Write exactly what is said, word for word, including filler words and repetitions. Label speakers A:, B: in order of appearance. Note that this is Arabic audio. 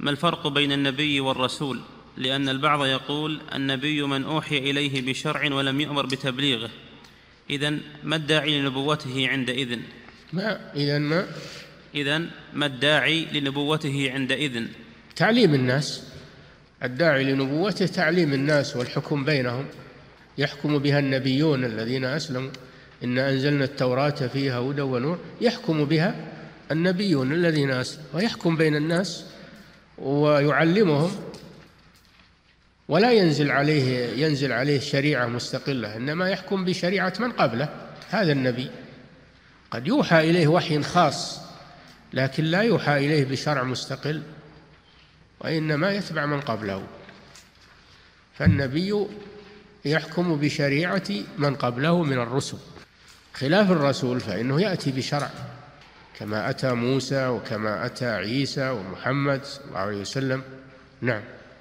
A: ما الفرق بين النبي والرسول؟ لأن البعض يقول النبي من أوحي إليه بشرع ولم يؤمر بتبليغه، إذن ما الداعي لنبوته عندئذ؟
B: ما إذن ما
A: إذن ما الداعي لنبوته عندئذ؟
B: تعليم الناس. الداعي لنبوته تعليم الناس والحكم بينهم، يحكم بها النبيون الذين أسلموا. إنا أنزلنا التوراة فيها هدى ونور، يحكم بها النبيون الذين أسلموا، ويحكم بين الناس ويعلمهم، ولا ينزل عليه ينزل عليه شريعة مستقلة، إنما يحكم بشريعة من قبله. هذا النبي قد يوحى إليه وحي خاص، لكن لا يوحى إليه بشرع مستقل، وإنما يتبع من قبله. فالنبي يحكم بشريعة من قبله من الرسل، خلاف الرسول فإنه يأتي بشرع كما أتى موسى وكما أتى عيسى ومحمد صلى الله عليه وسلم. نعم.